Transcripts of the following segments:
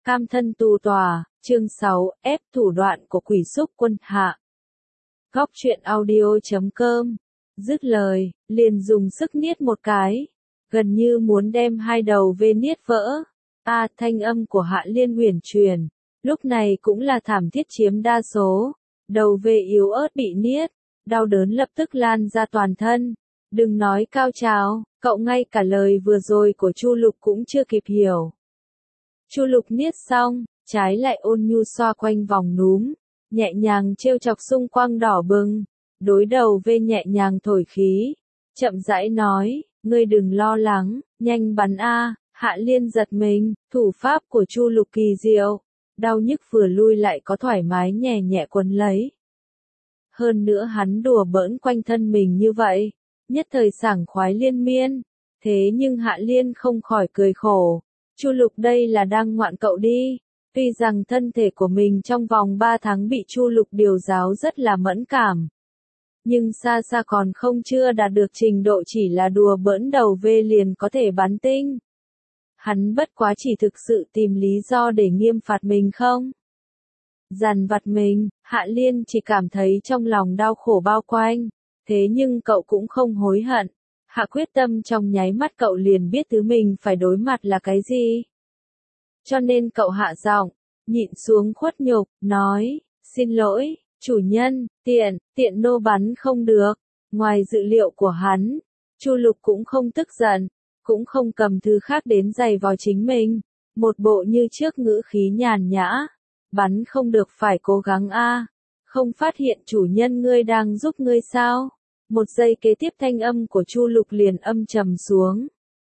Cam thân tù tòa, chương 6, ép thủ đoạn của quỷ xúc quân hạ. Góc truyện audio.com. Dứt lời, liền dùng sức niết một cái, gần như muốn đem hai đầu vê niết vỡ. Thanh âm của Hạ Liên uyển chuyển, lúc này cũng là thảm thiết chiếm đa số. Đầu vê yếu ớt bị niết, đau đớn lập tức lan ra toàn thân. Đừng nói cao trào, cậu ngay cả lời vừa rồi của Chu Lục cũng chưa kịp hiểu. Chu Lục niết xong, trái lại ôn nhu xoa quanh vòng núm, nhẹ nhàng trêu chọc xung quanh đỏ bừng, đối đầu vê nhẹ nhàng thổi khí, chậm rãi nói, ngươi đừng lo lắng, nhanh bắn a. Hạ Liên giật mình, thủ pháp của Chu Lục kỳ diệu, đau nhức vừa lui lại có thoải mái nhẹ nhẹ quấn lấy. Hơn nữa hắn đùa bỡn quanh thân mình như vậy, nhất thời sảng khoái liên miên, thế nhưng Hạ Liên không khỏi cười khổ. Chu Lục đây là đang ngoạn cậu đi, tuy rằng thân thể của mình trong vòng 3 tháng bị Chu Lục điều giáo rất là mẫn cảm. Nhưng xa xa còn không chưa đạt được trình độ chỉ là đùa bỡn đầu vê liền có thể bắn tinh. Hắn bất quá chỉ thực sự tìm lý do để nghiêm phạt mình không? Dằn vặt mình, Hạ Liên chỉ cảm thấy trong lòng đau khổ bao quanh, thế nhưng cậu cũng không hối hận. Hạ quyết tâm trong nháy mắt cậu liền biết thứ mình phải đối mặt là cái gì. Cho nên cậu hạ giọng, nhịn xuống khuất nhục, nói, xin lỗi, chủ nhân, tiện nô bắn không được. Ngoài dự liệu của hắn, Chu Lục cũng không tức giận, cũng không cầm thứ khác đến giày vào chính mình. Một bộ như trước ngữ khí nhàn nhã, bắn không được phải cố gắng a. Không phát hiện chủ nhân ngươi đang giúp ngươi sao? Một giây kế tiếp thanh âm của Chu Lục liền âm trầm xuống.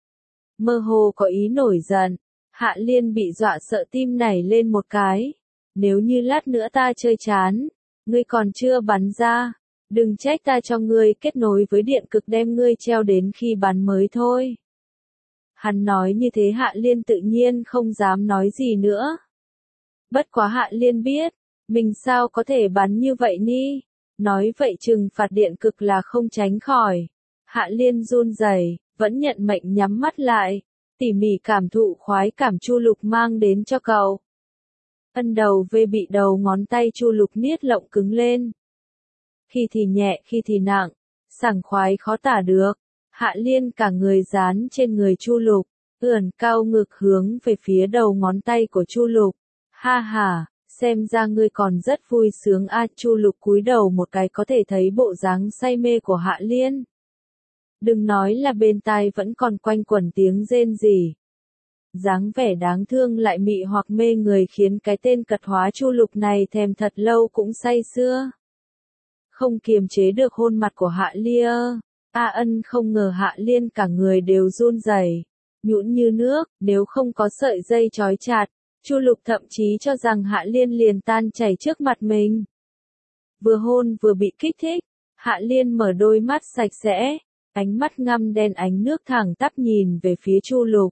Mơ hồ có ý nổi giận, Hạ Liên bị dọa sợ tim nảy lên một cái. Nếu như lát nữa ta chơi chán, ngươi còn chưa bắn ra, đừng trách ta cho ngươi kết nối với điện cực đem ngươi treo đến khi bắn mới thôi. Hắn nói như thế Hạ Liên tự nhiên không dám nói gì nữa. Bất quá Hạ Liên biết, mình sao có thể bắn như vậy ni? Nói vậy trừng phạt điện cực là không tránh khỏi. Hạ Liên run rẩy, vẫn nhận mệnh nhắm mắt lại, tỉ mỉ cảm thụ khoái cảm Chu Lục mang đến cho cậu. Ân đầu vê bị đầu ngón tay Chu Lục niết lộng cứng lên. Khi thì nhẹ khi thì nặng, sảng khoái khó tả được. Hạ Liên cả người dán trên người Chu Lục, ưỡn cao ngực hướng về phía đầu ngón tay của Chu Lục. Ha ha, xem ra ngươi còn rất vui sướng a. Chu Lục cúi đầu một cái có thể thấy bộ dáng say mê của Hạ Liên. Đừng nói là bên tai vẫn còn quanh quẩn tiếng rên rỉ. Dáng vẻ đáng thương lại mị hoặc mê người khiến cái tên cật hóa Chu Lục này thèm thật lâu cũng say sưa. Không kiềm chế được hôn mặt của Hạ Lia. Ân không ngờ Hạ Liên cả người đều run rẩy, nhũn như nước, nếu không có sợi dây trói chặt, Chu Lục thậm chí cho rằng Hạ Liên liền tan chảy trước mặt mình. Vừa hôn vừa bị kích thích, Hạ Liên mở đôi mắt sạch sẽ, ánh mắt ngăm đen ánh nước thẳng tắp nhìn về phía Chu Lục.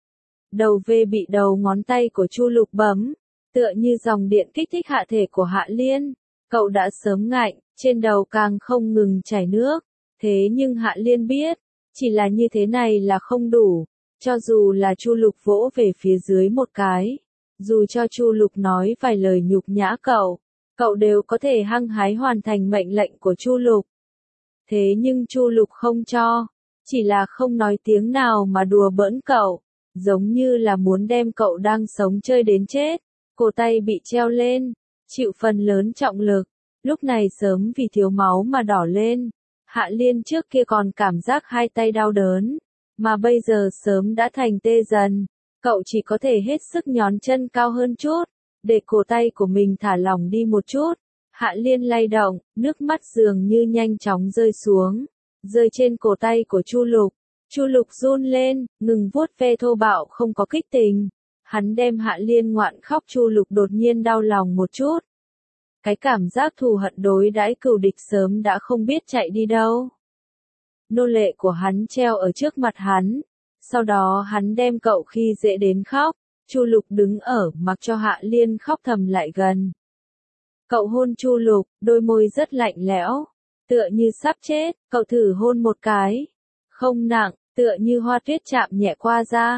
Đầu vê bị đầu ngón tay của Chu Lục bấm, tựa như dòng điện kích thích hạ thể của Hạ Liên. Cậu đã sớm ngạnh, trên đầu càng không ngừng chảy nước. Thế nhưng Hạ Liên biết, chỉ là như thế này là không đủ. Cho dù là Chu Lục vỗ về phía dưới một cái, dù cho Chu Lục nói vài lời nhục nhã cậu đều có thể hăng hái hoàn thành mệnh lệnh của Chu Lục. Thế nhưng Chu Lục không cho, chỉ là không nói tiếng nào mà đùa bỡn cậu, giống như là muốn đem cậu đang sống chơi đến chết. Cổ tay bị treo lên, chịu phần lớn trọng lực, lúc này sớm vì thiếu máu mà đỏ lên. Hạ Liên trước kia còn cảm giác hai tay đau đớn, mà bây giờ sớm đã thành tê dần. Cậu chỉ có thể hết sức nhón chân cao hơn chút, để cổ tay của mình thả lỏng đi một chút. Hạ Liên lay động, nước mắt dường như nhanh chóng rơi xuống, rơi trên cổ tay của Chu Lục. Chu Lục run lên, ngừng vuốt ve thô bạo không có kích tình. Hắn đem Hạ Liên ngoạn khóc. Chu Lục đột nhiên đau lòng một chút. Cái cảm giác thù hận đối đãi cừu địch sớm đã không biết chạy đi đâu. Nô lệ của hắn treo ở trước mặt hắn, sau đó hắn đem cậu khi dễ đến khóc. Chu Lục đứng ở mặc cho Hạ Liên khóc thầm lại gần. Cậu hôn Chu Lục, đôi môi rất lạnh lẽo, tựa như sắp chết. Cậu thử hôn một cái, không nặng, tựa như hoa tuyết chạm nhẹ qua da.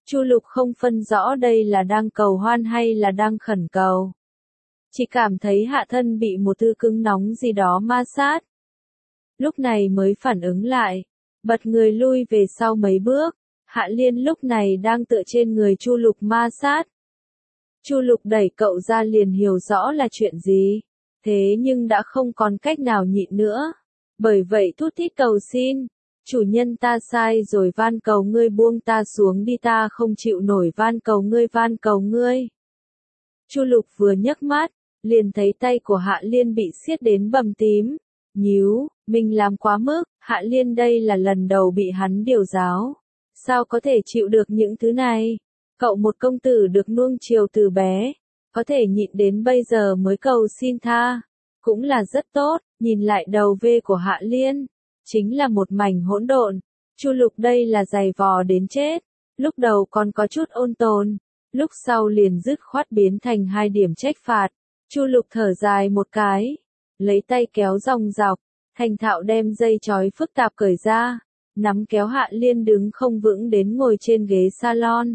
Chu Lục không phân rõ đây là đang cầu hoan hay là đang khẩn cầu. Chỉ cảm thấy hạ thân bị một thứ cứng nóng gì đó ma sát. Lúc này mới phản ứng lại, bật người lui về sau mấy bước. Hạ Liên lúc này đang tựa trên người Chu Lục ma sát. Chu Lục đẩy cậu ra liền hiểu rõ là chuyện gì, thế nhưng đã không còn cách nào nhịn nữa. Bởi vậy thút thít cầu xin, chủ nhân ta sai rồi, van cầu ngươi buông ta xuống đi, ta không chịu nổi, van cầu ngươi, van cầu ngươi. Chu Lục vừa nhấc mắt, liền thấy tay của Hạ Liên bị siết đến bầm tím, nhíu, mình làm quá mức. Hạ Liên đây là lần đầu bị hắn điều giáo, sao có thể chịu được những thứ này? Cậu một công tử được nuông chiều từ bé, có thể nhịn đến bây giờ mới cầu xin tha, cũng là rất tốt. Nhìn lại đầu V của Hạ Liên, chính là một mảnh hỗn độn. Chu Lục đây là giày vò đến chết, lúc đầu còn có chút ôn tồn, lúc sau liền dứt khoát biến thành 2 điểm trách phạt. Chu Lục thở dài một cái, lấy tay kéo dòng dọc, thành thạo đem dây chói phức tạp cởi ra, nắm kéo Hạ Liên đứng không vững đến ngồi trên ghế salon.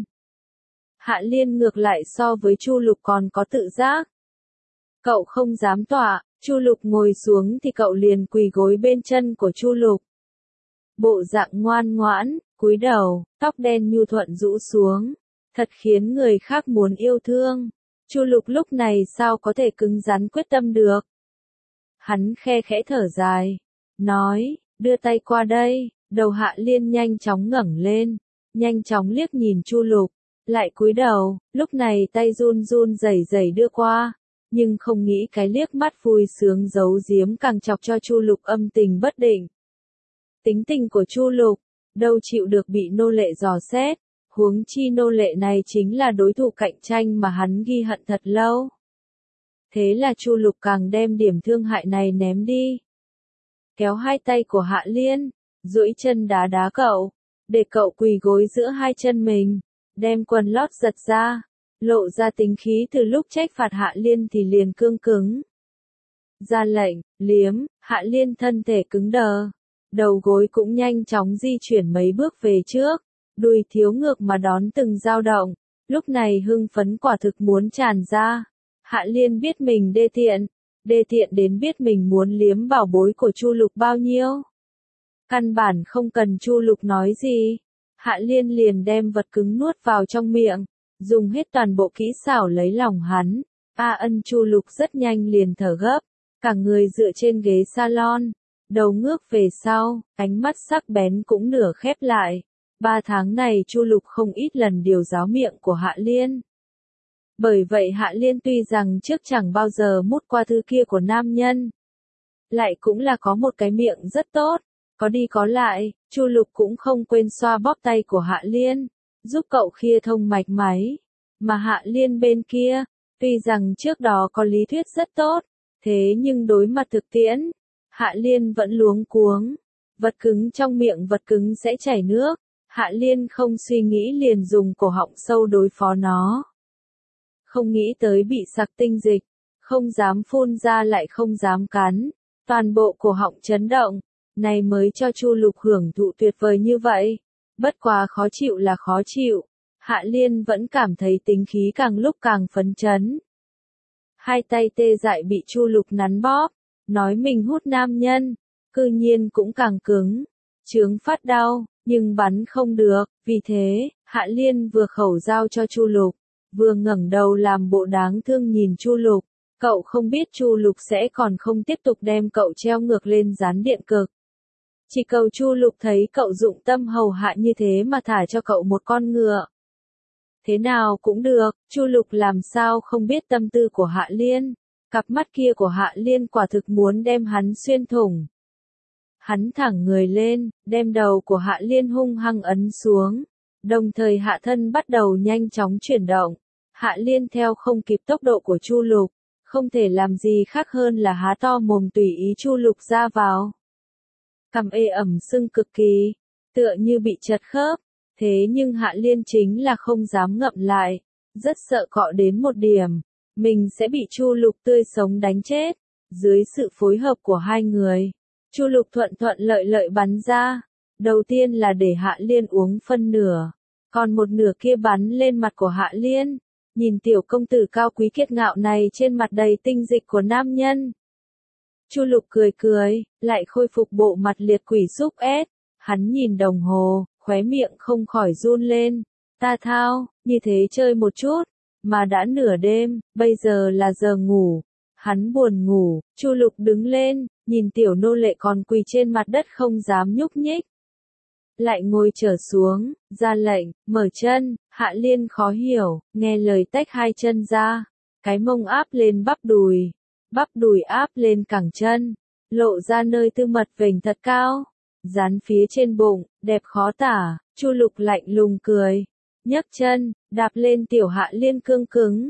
Hạ Liên ngược lại so với Chu Lục còn có tự giác. Cậu không dám tọa, Chu Lục ngồi xuống thì cậu liền quỳ gối bên chân của Chu Lục. Bộ dạng ngoan ngoãn, cúi đầu, tóc đen nhu thuận rũ xuống, thật khiến người khác muốn yêu thương. Chu Lục lúc này sao có thể cứng rắn quyết tâm được. Hắn khe khẽ thở dài, nói, đưa tay qua đây. Đầu Hạ Liên nhanh chóng ngẩng lên, nhanh chóng liếc nhìn Chu Lục, lại cúi đầu, lúc này tay run run rẩy rẩy đưa qua, nhưng không nghĩ cái liếc mắt vui sướng giấu giếm càng chọc cho Chu Lục âm tình bất định. Tính tình của Chu Lục, đâu chịu được bị nô lệ dò xét, huống chi nô lệ này chính là đối thủ cạnh tranh mà hắn ghi hận thật lâu. Thế là Chu Lục càng đem điểm thương hại này ném đi. Kéo 2 tay của Hạ Liên, duỗi chân đá đá cậu, để cậu quỳ gối giữa 2 chân mình, đem quần lót giật ra, lộ ra tính khí. Từ lúc trách phạt Hạ Liên thì liền cương cứng. Ra lệnh, liếm, Hạ Liên thân thể cứng đờ, đầu gối cũng nhanh chóng di chuyển mấy bước về trước, đùi thiếu ngược mà đón từng dao động, lúc này hưng phấn quả thực muốn tràn ra. Hạ Liên biết mình đê tiện đến biết mình muốn liếm bảo bối của Chu Lục bao nhiêu. Căn bản không cần Chu Lục nói gì, Hạ Liên liền đem vật cứng nuốt vào trong miệng, dùng hết toàn bộ kỹ xảo lấy lòng hắn. Chu Lục rất nhanh liền thở gấp, cả người dựa trên ghế salon, đầu ngước về sau, ánh mắt sắc bén cũng nửa khép lại. 3 tháng này Chu Lục không ít lần điều giáo miệng của Hạ Liên. Bởi vậy Hạ Liên tuy rằng trước chẳng bao giờ mút qua thứ kia của nam nhân, lại cũng là có một cái miệng rất tốt. Có đi có lại, Chu Lục cũng không quên xoa bóp tay của Hạ Liên, giúp cậu khia thông mạch máy. Mà Hạ Liên bên kia, tuy rằng trước đó có lý thuyết rất tốt, thế nhưng đối mặt thực tiễn, Hạ Liên vẫn luống cuống. Vật cứng trong miệng vật cứng sẽ chảy nước, Hạ Liên không suy nghĩ liền dùng cổ họng sâu đối phó nó. Không nghĩ tới bị sặc tinh dịch, không dám phun ra lại không dám cắn, toàn bộ cổ họng chấn động. Này mới cho Chu Lục hưởng thụ tuyệt vời như vậy. Bất quá khó chịu là khó chịu, Hạ Liên vẫn cảm thấy tính khí càng lúc càng phấn chấn. 2 tay tê dại bị Chu Lục nắn bóp, nói mình hút nam nhân, cư nhiên cũng càng cứng, chướng phát đau, nhưng bắn không được. Vì thế, Hạ Liên vừa khẩu giao cho Chu Lục, vừa ngẩng đầu làm bộ đáng thương nhìn Chu Lục. Cậu không biết Chu Lục sẽ còn không tiếp tục đem cậu treo ngược lên gián điện cực. Chỉ cầu Chu Lục thấy cậu dụng tâm hầu hạ như thế mà thả cho cậu một con ngựa. Thế nào cũng được, Chu Lục làm sao không biết tâm tư của Hạ Liên. Cặp mắt kia của Hạ Liên quả thực muốn đem hắn xuyên thủng. Hắn thẳng người lên, đem đầu của Hạ Liên hung hăng ấn xuống. Đồng thời hạ thân bắt đầu nhanh chóng chuyển động. Hạ Liên theo không kịp tốc độ của Chu Lục, không thể làm gì khác hơn là há to mồm tùy ý Chu Lục ra vào. Cằm ê ẩm sưng cực kỳ, tựa như bị chật khớp, thế nhưng Hạ Liên chính là không dám ngậm lại, rất sợ cọ đến một điểm, mình sẽ bị Chu Lục tươi sống đánh chết. Dưới sự phối hợp của 2 người, Chu Lục thuận thuận lợi lợi bắn ra, đầu tiên là để Hạ Liên uống phân nửa, còn một nửa kia bắn lên mặt của Hạ Liên. Nhìn tiểu công tử cao quý kiệt ngạo này trên mặt đầy tinh dịch của nam nhân. Chu Lục cười cười, lại khôi phục bộ mặt liệt quỷ xúc ép. Hắn nhìn đồng hồ, khóe miệng không khỏi run lên. Ta thao, như thế chơi một chút, mà đã nửa đêm, bây giờ là giờ ngủ. Hắn buồn ngủ, Chu Lục đứng lên, nhìn tiểu nô lệ còn quỳ trên mặt đất không dám nhúc nhích. Lại ngồi trở xuống, ra lệnh, mở chân. Hạ Liên khó hiểu, nghe lời tách hai chân ra. Cái mông áp lên bắp đùi áp lên cẳng chân, lộ ra nơi tư mật vểnh thật cao, dán phía trên bụng, đẹp khó tả. Chu Lục lạnh lùng cười, nhấc chân, đạp lên tiểu Hạ Liên cương cứng.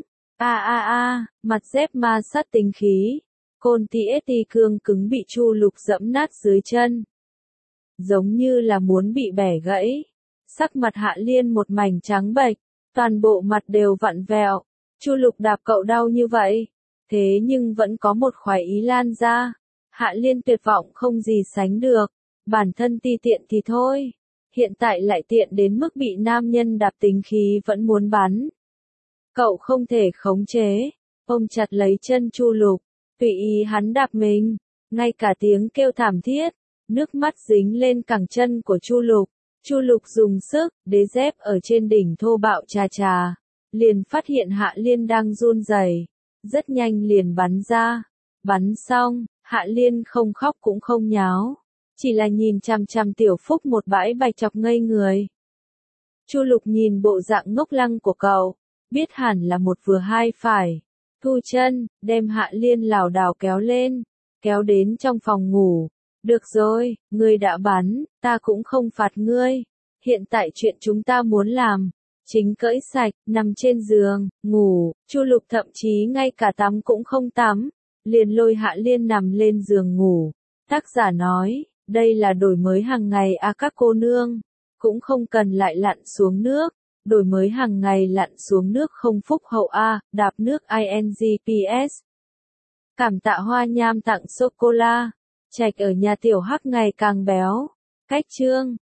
Mặt dép ma sát tính khí, côn TST cương cứng bị Chu Lục dẫm nát dưới chân, giống như là muốn bị bẻ gãy. Sắc mặt Hạ Liên một mảnh trắng bệch, toàn bộ mặt đều vặn vẹo. Chu Lục đạp cậu đau như vậy, thế nhưng vẫn có một khoái ý lan ra. Hạ Liên tuyệt vọng không gì sánh được, bản thân ti tiện thì thôi, hiện tại lại tiện đến mức bị nam nhân đạp tính khí vẫn muốn bắn. Cậu không thể khống chế, ôm chặt lấy chân Chu Lục, tùy ý hắn đạp mình, ngay cả tiếng kêu thảm thiết, nước mắt dính lên cẳng chân của Chu Lục. Chu Lục dùng sức, đế dép ở trên đỉnh thô bạo chà, liền phát hiện Hạ Liên đang run rẩy, rất nhanh liền bắn ra. Bắn xong, Hạ Liên không khóc cũng không nháo, chỉ là nhìn chằm chằm Tiểu Phúc một bãi bạch chọc ngây người. Chu Lục nhìn bộ dạng ngốc lăng của cậu, biết hẳn là một vừa hai phải, thu chân, đem Hạ Liên lảo đảo kéo lên, kéo đến trong phòng ngủ. Được rồi, ngươi đã bắn, ta cũng không phạt ngươi. Hiện tại chuyện chúng ta muốn làm, chính cởi sạch, nằm trên giường, ngủ. Chu Lục thậm chí ngay cả tắm cũng không tắm, liền lôi Hạ Liên nằm lên giường ngủ. Tác giả nói, đây là đổi mới hàng ngày các cô nương, cũng không cần lại lặn xuống nước. Đổi mới hàng ngày lặn xuống nước không phúc hậu đạp nước INGPS. Cảm tạ Hoa Nham tặng sô-cô-la. Trạch ở nhà tiểu Hắc ngày càng béo. Cách chương